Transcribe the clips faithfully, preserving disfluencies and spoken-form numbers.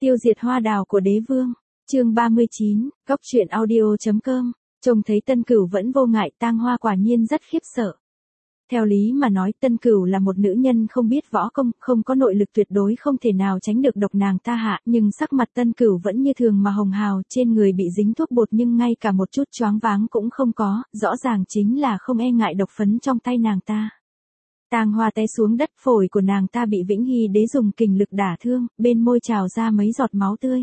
Tiêu diệt hoa đào của đế vương. Chương ba mươi chín, Góc truyện audio chấm com. Trông thấy Tân Cửu vẫn vô ngại, Tang Hoa quả nhiên rất khiếp sợ. Theo lý mà nói, Tân Cửu là một nữ nhân không biết võ công, không có nội lực, tuyệt đối không thể nào tránh được độc nàng ta hạ, nhưng sắc mặt Tân Cửu vẫn như thường mà hồng hào, trên người bị dính thuốc bột nhưng ngay cả một chút choáng váng cũng không có, rõ ràng chính là không e ngại độc phấn trong tay nàng ta. Tang Hoa té xuống đất, phổi của nàng ta bị Vĩnh Hy Đế dùng kình lực đả thương, bên môi trào ra mấy giọt máu tươi.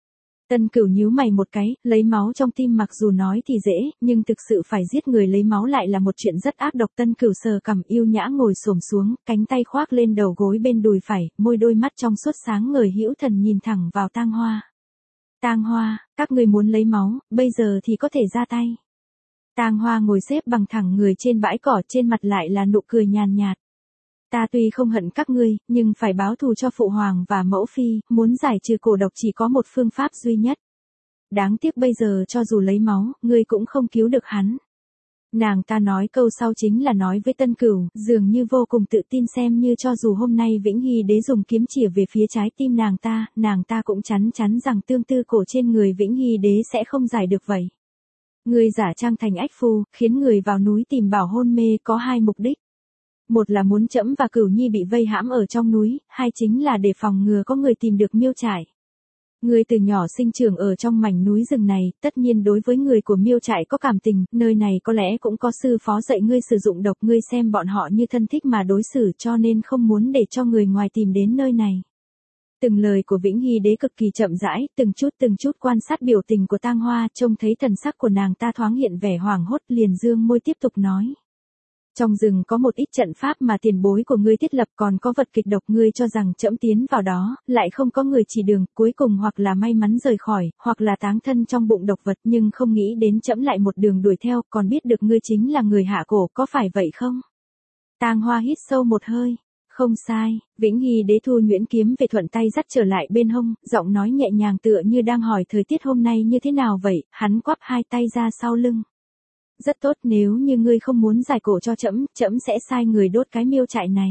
Tân Cửu nhíu mày một cái, lấy máu trong tim mặc dù nói thì dễ, nhưng thực sự phải giết người lấy máu lại là một chuyện rất ác độc. Tân Cửu sờ cằm yêu nhã ngồi xổm xuống, cánh tay khoác lên đầu gối bên đùi phải, môi đôi mắt trong suốt sáng ngời hữu thần nhìn thẳng vào Tang Hoa. Tang Hoa, các ngươi muốn lấy máu, bây giờ thì có thể ra tay. Tang Hoa ngồi xếp bằng thẳng người trên bãi cỏ, trên mặt lại là nụ cười nhàn nhạt. Ta tuy không hận các ngươi, nhưng phải báo thù cho phụ hoàng và mẫu phi, muốn giải trừ cổ độc chỉ có một phương pháp duy nhất. Đáng tiếc bây giờ cho dù lấy máu, ngươi cũng không cứu được hắn. Nàng ta nói câu sau chính là nói với Tân Cửu, dường như vô cùng tự tin, xem như cho dù hôm nay Vĩnh Hy Đế dùng kiếm chĩa về phía trái tim nàng ta, nàng ta cũng chắn chắn rằng tương tư cổ trên người Vĩnh Hy Đế sẽ không giải được vậy. Ngươi giả trang thành ách phu, khiến người vào núi tìm bảo hôn mê có hai mục đích. Một là muốn Trẫm và Cửu Nhi bị vây hãm ở trong núi, hai chính là để phòng ngừa có người tìm được Miêu Trại. Ngươi từ nhỏ sinh trưởng ở trong mảnh núi rừng này, tất nhiên đối với người của Miêu Trại có cảm tình, nơi này có lẽ cũng có sư phó dạy ngươi sử dụng độc, ngươi xem bọn họ như thân thích mà đối xử, cho nên không muốn để cho người ngoài tìm đến nơi này. Từng lời của Vĩnh Hy Đế cực kỳ chậm rãi, từng chút từng chút quan sát biểu tình của Tang Hoa, trông thấy thần sắc của nàng ta thoáng hiện vẻ hoảng hốt, liền dương môi tiếp tục nói. Trong rừng có một ít trận pháp mà tiền bối của ngươi thiết lập, còn có vật kịch độc, ngươi cho rằng Trẫm tiến vào đó, lại không có người chỉ đường, cuối cùng hoặc là may mắn rời khỏi, hoặc là táng thân trong bụng độc vật, nhưng không nghĩ đến Trẫm lại một đường đuổi theo, còn biết được ngươi chính là người hạ cổ, có phải vậy không? Tang Hoa hít sâu một hơi. Không sai, Vĩnh Hy Đế thu nhuyễn kiếm về, thuận tay dắt trở lại bên hông, giọng nói nhẹ nhàng tựa như đang hỏi thời tiết hôm nay như thế nào vậy, hắn quắp hai tay ra sau lưng. Rất tốt, nếu như ngươi không muốn giải cổ cho Trẫm, Trẫm sẽ sai người đốt cái Miêu Trại này.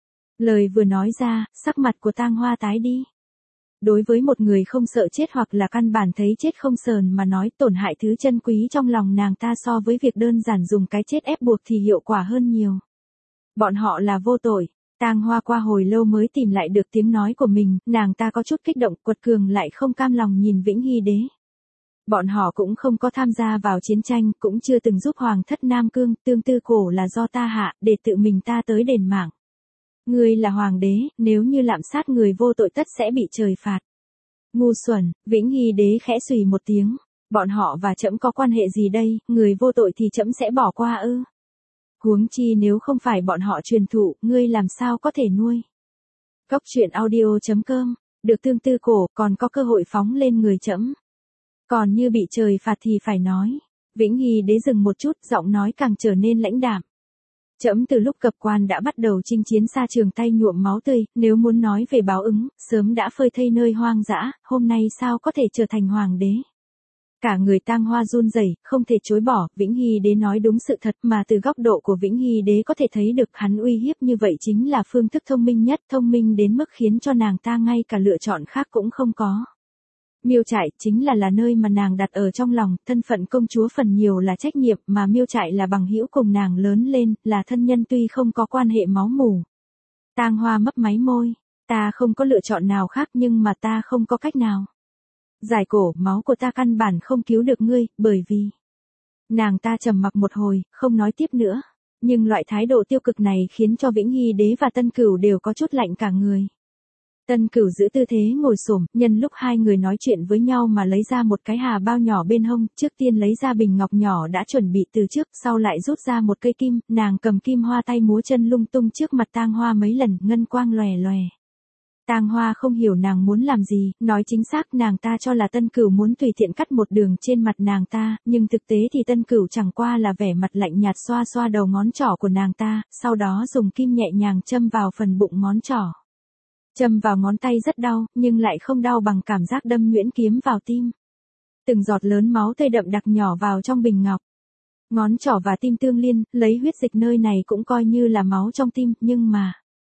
Lời vừa nói ra, sắc mặt của Tang Hoa tái đi. Đối với một người không sợ chết hoặc là căn bản thấy chết không sờn mà nói, tổn hại thứ chân quý trong lòng nàng ta so với việc đơn giản dùng cái chết ép buộc thì hiệu quả hơn nhiều. Bọn họ là vô tội. Tang Hoa qua hồi lâu mới tìm lại được tiếng nói của mình, nàng ta có chút kích động, quật cường lại không cam lòng nhìn Vĩnh Hy Đế. Bọn họ cũng không có tham gia vào chiến tranh, cũng chưa từng giúp hoàng thất Nam Cương, tương tư cổ là do ta hạ, để tự mình ta tới đền mạng. Ngươi là hoàng đế, nếu như lạm sát người vô tội tất sẽ bị trời phạt. Ngu xuẩn, Vĩnh Hy Đế khẽ xùy một tiếng, bọn họ và Trẫm có quan hệ gì đây, người vô tội thì Trẫm sẽ bỏ qua ư? Huống chi nếu không phải bọn họ truyền thụ, ngươi làm sao có thể nuôi? Góc truyện audio chấm com, được tương tư cổ, còn có cơ hội phóng lên người Trẫm. Còn như bị trời phạt thì phải nói. Vĩnh Hy Đế dừng một chút, giọng nói càng trở nên lãnh đạm. Trẫm từ lúc cập quan đã bắt đầu chinh chiến xa trường, tay nhuộm máu tươi, nếu muốn nói về báo ứng, sớm đã phơi thây nơi hoang dã, hôm nay sao có thể trở thành hoàng đế? Cả người Tang Hoa run rẩy, không thể chối bỏ, Vĩnh Hy Đế nói đúng sự thật, mà từ góc độ của Vĩnh Hy Đế có thể thấy được hắn uy hiếp như vậy chính là phương thức thông minh nhất, thông minh đến mức khiến cho nàng ta ngay cả lựa chọn khác cũng không có. Miêu Trại chính là là nơi mà nàng đặt ở trong lòng, thân phận công chúa phần nhiều là trách nhiệm, mà Miêu Trại là bằng hữu cùng nàng lớn lên, là thân nhân tuy không có quan hệ máu mủ. Tang Hoa mấp máy môi, ta không có lựa chọn nào khác, nhưng mà ta không có cách nào. Giải cổ, máu của ta căn bản không cứu được ngươi, bởi vì... Nàng ta trầm mặc một hồi, không nói tiếp nữa. Nhưng loại thái độ tiêu cực này khiến cho Vĩnh Hy Đế và Tân Cửu đều có chút lạnh cả người. Tân Cửu giữ tư thế ngồi xổm, nhân lúc hai người nói chuyện với nhau mà lấy ra một cái hà bao nhỏ bên hông, trước tiên lấy ra bình ngọc nhỏ đã chuẩn bị từ trước, sau lại rút ra một cây kim, nàng cầm kim hoa tay múa chân lung tung trước mặt Tang Hoa mấy lần, ngân quang lòe lòe. Tang Hoa không hiểu nàng muốn làm gì, nói chính xác nàng ta cho là Tân Cửu muốn tùy tiện cắt một đường trên mặt nàng ta, nhưng thực tế thì Tân Cửu chẳng qua là vẻ mặt lạnh nhạt xoa xoa đầu ngón trỏ của nàng ta, sau đó dùng kim nhẹ nhàng châm vào phần bụng ngón trỏ. Châm vào ngón tay rất đau, nhưng lại không đau bằng cảm giác đâm nhuyễn kiếm vào tim. Từng giọt lớn máu tươi đậm đặc nhỏ vào trong bình ngọc. Ngón trỏ và tim tương liên, lấy huyết dịch nơi này cũng coi như là máu trong tim, nhưng mà...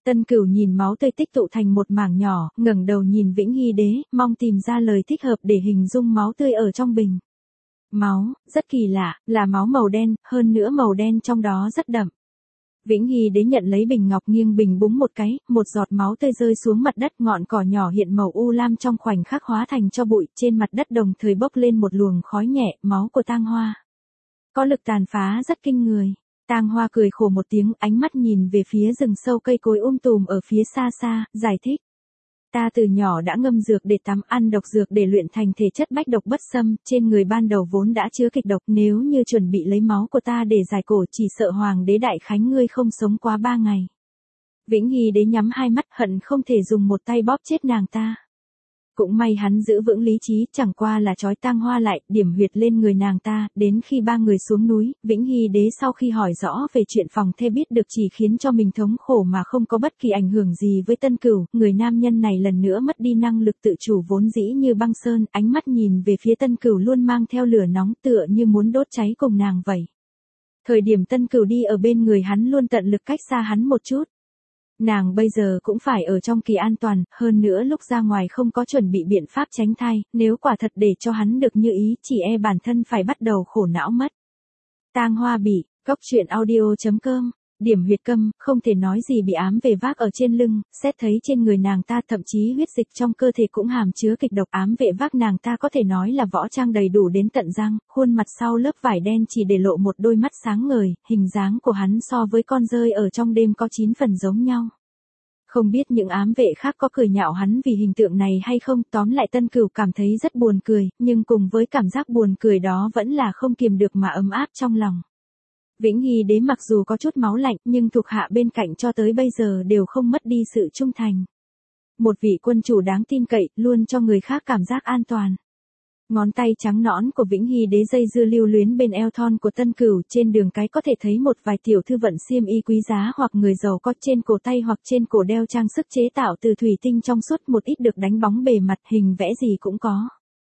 Tân Cửu nhìn máu tươi tích tụ thành một mảng nhỏ, ngẩng đầu nhìn Vĩnh Hy Đế, mong tìm ra lời thích hợp để hình dung máu tươi ở trong bình. Máu, rất kỳ lạ, là máu màu đen, hơn nữa màu đen trong đó rất đậm. Vĩnh Hy Đế nhận lấy bình ngọc nghiêng bình búng một cái, một giọt máu tươi rơi xuống mặt đất, ngọn cỏ nhỏ hiện màu u lam trong khoảnh khắc hóa thành tro bụi, trên mặt đất đồng thời bốc lên một luồng khói nhẹ, máu của Tang Hoa. Có lực tàn phá rất kinh người. Tang Hoa cười khổ một tiếng, ánh mắt nhìn về phía rừng sâu cây cối um tùm ở phía xa xa, giải thích. Ta từ nhỏ đã ngâm dược để tắm, ăn độc dược để luyện thành thể chất bách độc bất xâm, trên người ban đầu vốn đã chứa kịch độc, nếu như chuẩn bị lấy máu của ta để giải cổ chỉ sợ hoàng đế đại khánh ngươi không sống quá ba ngày. Vĩnh Hy Đế nhắm hai mắt, hận không thể dùng một tay bóp chết nàng ta. Cũng may hắn giữ vững lý trí, chẳng qua là trói Tang Hoa lại, điểm huyệt lên người nàng ta, đến khi ba người xuống núi, Vĩnh Hy Đế sau khi hỏi rõ về chuyện phòng thê biết được chỉ khiến cho mình thống khổ mà không có bất kỳ ảnh hưởng gì với Tân Cửu, người nam nhân này lần nữa mất đi năng lực tự chủ vốn dĩ như băng sơn, ánh mắt nhìn về phía Tân Cửu luôn mang theo lửa nóng tựa như muốn đốt cháy cùng nàng vậy. Thời điểm Tân Cửu đi ở bên người hắn luôn tận lực cách xa hắn một chút. Nàng bây giờ cũng phải ở trong kỳ an toàn, hơn nữa lúc ra ngoài không có chuẩn bị biện pháp tránh thai, nếu quả thật để cho hắn được như ý, chỉ e bản thân phải bắt đầu khổ não mất. Tang Hoa bị, cốc truyện audio chấm com, điểm huyệt câm, không thể nói gì bị ám về vác ở trên lưng, xét thấy trên người nàng ta thậm chí huyết dịch trong cơ thể cũng hàm chứa kịch độc, ám vệ vác nàng ta có thể nói là võ trang đầy đủ đến tận răng, khuôn mặt sau lớp vải đen chỉ để lộ một đôi mắt sáng ngời, hình dáng của hắn so với con dơi ở trong đêm có chín phần giống nhau. Không biết những ám vệ khác có cười nhạo hắn vì hình tượng này hay không, tóm lại Tân Cửu cảm thấy rất buồn cười, nhưng cùng với cảm giác buồn cười đó vẫn là không kiềm được mà ấm áp trong lòng. Vĩnh Hy Đế mặc dù có chút máu lạnh, nhưng thuộc hạ bên cạnh cho tới bây giờ đều không mất đi sự trung thành. Một vị quân chủ đáng tin cậy, luôn cho người khác cảm giác an toàn. Ngón tay trắng nõn của Vĩnh Hy Đế dây dưa lưu luyến bên eo thon của Tân Cửu, trên đường cái có thể thấy một vài tiểu thư vận xiêm y quý giá hoặc người giàu có trên cổ tay hoặc trên cổ đeo trang sức chế tạo từ thủy tinh trong suốt, một ít được đánh bóng bề mặt, hình vẽ gì cũng có.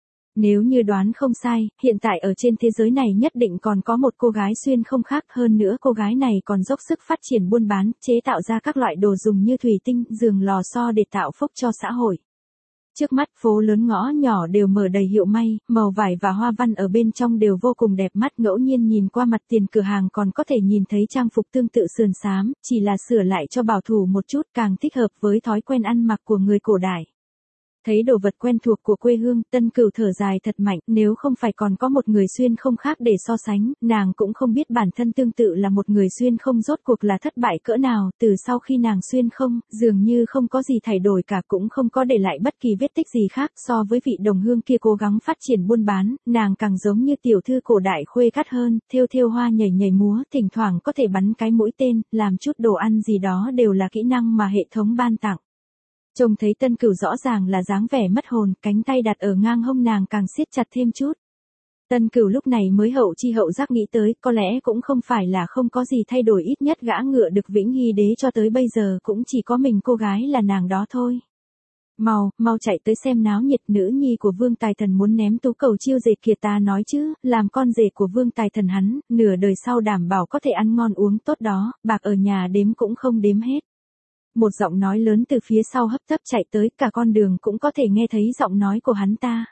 Nếu như đoán không sai, hiện tại ở trên thế giới này nhất định còn có một cô gái xuyên không khác, hơn nữa cô gái này còn dốc sức phát triển buôn bán, chế tạo ra các loại đồ dùng như thủy tinh, giường lò xo để tạo phúc cho xã hội. Trước mắt phố lớn ngõ nhỏ đều mở đầy hiệu may, màu vải và hoa văn ở bên trong đều vô cùng đẹp mắt, ngẫu nhiên nhìn qua mặt tiền cửa hàng còn có thể nhìn thấy trang phục tương tự sườn xám, chỉ là sửa lại cho bảo thủ một chút, càng thích hợp với thói quen ăn mặc của người cổ đại. Thấy đồ vật quen thuộc của quê hương, Tân Cửu thở dài thật mạnh, nếu không phải còn có một người xuyên không khác để so sánh, nàng cũng không biết bản thân tương tự là một người xuyên không rốt cuộc là thất bại cỡ nào, từ sau khi nàng xuyên không, dường như không có gì thay đổi cả, cũng không có để lại bất kỳ vết tích gì khác, so với vị đồng hương kia cố gắng phát triển buôn bán, nàng càng giống như tiểu thư cổ đại khuê cắt hơn, thêu thêu hoa nhảy nhảy múa, thỉnh thoảng có thể bắn cái mũi tên, làm chút đồ ăn gì đó đều là kỹ năng mà hệ thống ban tặng. Trông thấy Tân Cửu rõ ràng là dáng vẻ mất hồn, cánh tay đặt ở ngang hông nàng càng siết chặt thêm chút. Tân Cửu lúc này mới hậu chi hậu giác nghĩ tới, có lẽ cũng không phải là không có gì thay đổi, ít nhất gã ngựa được Vĩnh Hy Đế cho tới bây giờ cũng chỉ có mình cô gái là nàng đó thôi. Mau, mau chạy tới xem náo nhiệt, nữ nhi của Vương Tài Thần muốn ném tú cầu chiêu dệt kìa, ta nói chứ, làm con rể của Vương Tài Thần hắn, nửa đời sau đảm bảo có thể ăn ngon uống tốt đó, bạc ở nhà đếm cũng không đếm hết. Một giọng nói lớn từ phía sau hấp tấp chạy tới, cả con đường cũng có thể nghe thấy giọng nói của hắn ta.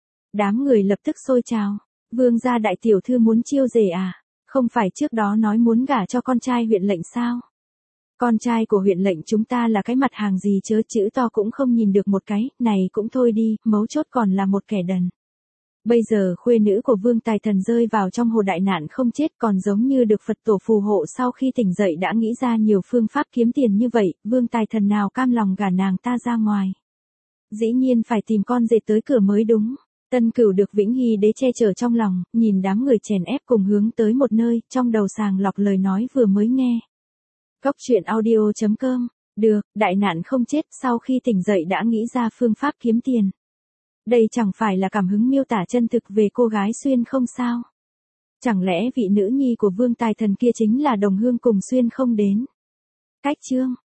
Đám người lập tức xôi trào. Vương gia đại tiểu thư muốn chiêu rể à? Không phải trước đó nói muốn gả cho con trai huyện lệnh sao? Con trai của huyện lệnh chúng ta là cái mặt hàng gì chớ, chữ to cũng không nhìn được một cái, này cũng thôi đi, mấu chốt còn là một kẻ đần. Bây giờ khuê nữ của Vương Tài Thần rơi vào trong hồ đại nạn không chết, còn giống như được Phật tổ phù hộ, sau khi tỉnh dậy đã nghĩ ra nhiều phương pháp kiếm tiền như vậy, Vương Tài Thần nào cam lòng gả nàng ta ra ngoài. Dĩ nhiên phải tìm con dệt tới cửa mới đúng. Tân Cửu được Vĩnh Hy Đế che chở trong lòng, nhìn đám người chèn ép cùng hướng tới một nơi, trong đầu sàng lọc lời nói vừa mới nghe. Cốc truyện audio chấm com, được, đại nạn không chết, sau khi tỉnh dậy đã nghĩ ra phương pháp kiếm tiền. Đây chẳng phải là cảm hứng miêu tả chân thực về cô gái xuyên không sao? Chẳng lẽ vị nữ nhi của Vương Tài Thần kia chính là đồng hương cùng xuyên không đến? Cách chương